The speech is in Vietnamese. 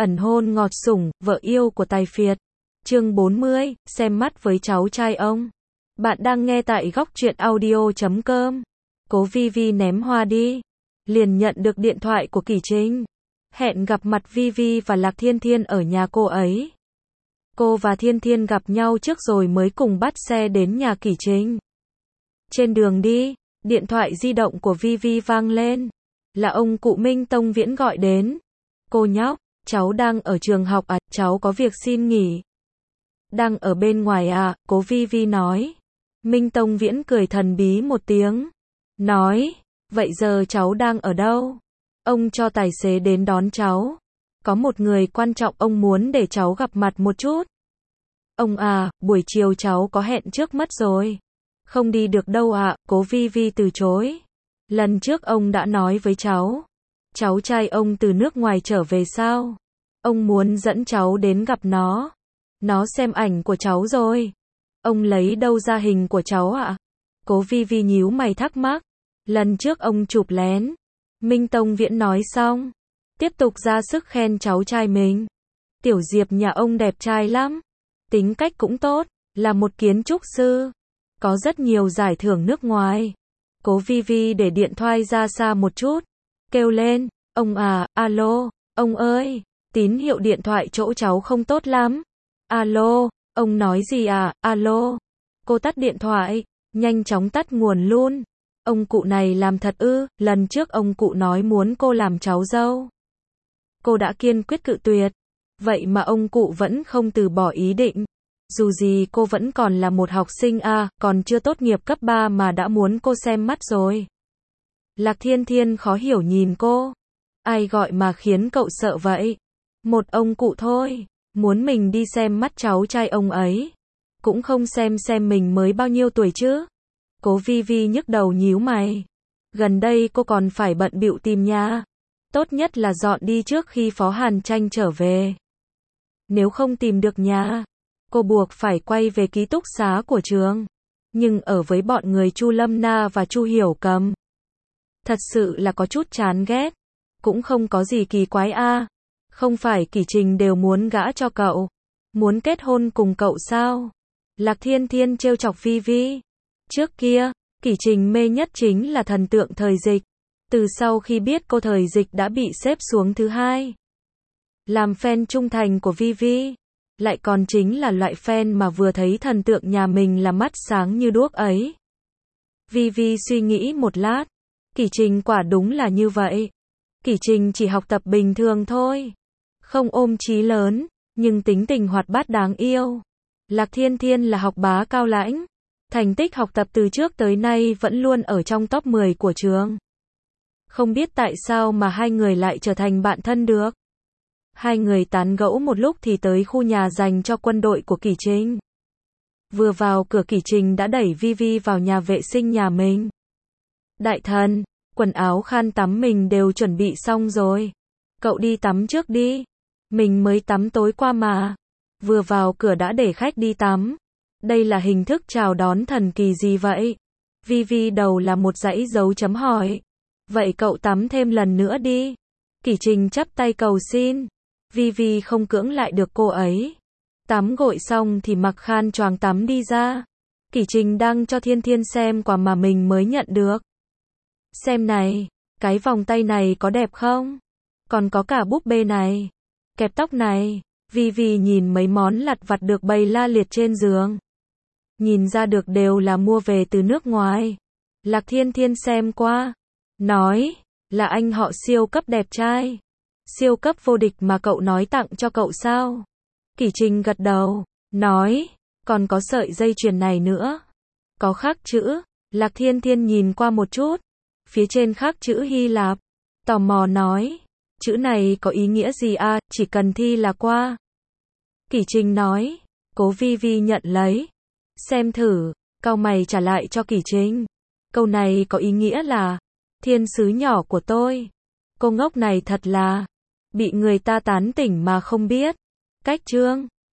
ẩn hôn ngọt sủng, vợ yêu của Tài Phiệt. Chương 40, xem mắt với cháu trai ông. Bạn đang nghe tại góc truyện audio.com. Cố Vi ném hoa đi. Liền nhận được điện thoại của Kỷ Trinh. Hẹn gặp mặt Vi và Lạc Thiên Thiên ở nhà cô ấy. Cô và Thiên Thiên gặp nhau trước rồi mới cùng bắt xe đến nhà Kỷ Trinh. Trên đường đi, điện thoại di động của Vi vang lên. Là ông cụ Minh Tông Viễn gọi đến. Cô nhóc, cháu đang ở trường học à, cháu có việc xin nghỉ. Đang ở bên ngoài à, cố Vi nói. Minh Tông Viễn cười thần bí một tiếng. Nói, vậy giờ cháu đang ở đâu? Ông cho tài xế đến đón cháu. Có một người quan trọng ông muốn để cháu gặp mặt một chút. Ông à, buổi chiều cháu có hẹn trước mất rồi. Không đi được đâu ạ, cố Vi từ chối. Lần trước ông đã nói với cháu. Cháu trai ông từ nước ngoài trở về sao? Ông muốn dẫn cháu đến gặp nó. Nó xem ảnh của cháu rồi. Ông lấy đâu ra hình của cháu ạ? Cố Vi nhíu mày thắc mắc. Lần trước ông chụp lén. Minh Tông Viễn nói xong. Tiếp tục ra sức khen cháu trai mình. Tiểu Diệp nhà ông đẹp trai lắm. Tính cách cũng tốt. Là một kiến trúc sư. Có rất nhiều giải thưởng nước ngoài. Cố Vi để điện thoại ra xa một chút. Kêu lên. Ông à, alo. Ông ơi. Tín hiệu điện thoại chỗ cháu không tốt lắm. Alo. Ông nói gì à, alo. Cô tắt điện thoại. Nhanh chóng tắt nguồn luôn. Ông cụ này làm thật ư, lần trước ông cụ nói muốn cô làm cháu dâu. Cô đã kiên quyết cự tuyệt. Vậy mà ông cụ vẫn không từ bỏ ý định. Dù gì cô vẫn còn là một học sinh à, còn chưa tốt nghiệp cấp 3 mà đã muốn cô xem mắt rồi. Lạc Thiên Thiên khó hiểu nhìn cô. Ai gọi mà khiến cậu sợ vậy? Một ông cụ thôi, muốn mình đi xem mắt cháu trai ông ấy. Cũng không xem mình mới bao nhiêu tuổi chứ. Cố Vi nhức đầu nhíu mày. Gần đây cô còn phải bận bịu tìm nhà. Tốt nhất là dọn đi trước khi Phó Hàn Tranh trở về. Nếu không tìm được nhà, cô buộc phải quay về ký túc xá của trường. Nhưng ở với bọn người Chu Lâm Na và Chu Hiểu Cầm. Thật sự là có chút chán ghét. Cũng không có gì kỳ quái a. Không phải Kỷ Trình đều muốn gả cho cậu. Muốn kết hôn cùng cậu sao? Lạc Thiên Thiên trêu chọc Vi. Trước kia, Kỷ Trình mê nhất chính là thần tượng Thời Dịch. Từ sau khi biết cô Thời Dịch đã bị xếp xuống thứ 2. Làm fan trung thành của Vi. Lại còn chính là loại fan mà vừa thấy thần tượng nhà mình là mắt sáng như đuốc ấy. Vi suy nghĩ một lát. Kỷ Trình quả đúng là như vậy. Kỷ Trình chỉ học tập bình thường thôi. Không ôm chí lớn, nhưng tính tình hoạt bát đáng yêu. Lạc Thiên Thiên là học bá cao lãnh. Thành tích học tập từ trước tới nay vẫn luôn ở trong top 10 của trường. Không biết tại sao mà hai người lại trở thành bạn thân được. Hai người tán gẫu một lúc thì tới khu nhà dành cho quân đội của Kỷ Trình. Vừa vào cửa Kỷ Trình đã đẩy Vi vào nhà vệ sinh nhà mình. Đại thần, quần áo khăn tắm mình đều chuẩn bị xong rồi. Cậu đi tắm trước đi. Mình mới tắm tối qua mà. Vừa vào cửa đã để khách đi tắm. Đây là hình thức chào đón thần kỳ gì vậy? Vi đầu là một dãy dấu chấm hỏi. Vậy cậu tắm thêm lần nữa đi. Kỷ Trình chắp tay cầu xin. Vi không cưỡng lại được cô ấy. Tắm gội xong thì mặc khăn choàng tắm đi ra. Kỷ Trình đang cho Thiên Thiên xem quà mà mình mới nhận được. Xem này, cái vòng tay này có đẹp không? Còn có cả búp bê này. Kẹp tóc này. Vi nhìn mấy món lặt vặt được bày la liệt trên giường. Nhìn ra được đều là mua về từ nước ngoài. Lạc Thiên Thiên xem qua. Nói, là anh họ siêu cấp đẹp trai. Siêu cấp vô địch mà cậu nói tặng cho cậu sao? Kỷ Trình gật đầu. Nói, còn có sợi dây chuyền này nữa. Có khắc chữ. Lạc Thiên Thiên nhìn qua một chút. Phía trên khắc chữ Hy Lạp. Tò mò nói. Chữ này có ý nghĩa gì à, chỉ cần thi là qua. Kỷ Trình nói. Cố Vi nhận lấy. Xem thử, cau mày trả lại cho Kỷ Trình. Câu này có ý nghĩa là, thiên sứ nhỏ của tôi. Cô ngốc này thật là, bị người ta tán tỉnh mà không biết. Cách chương.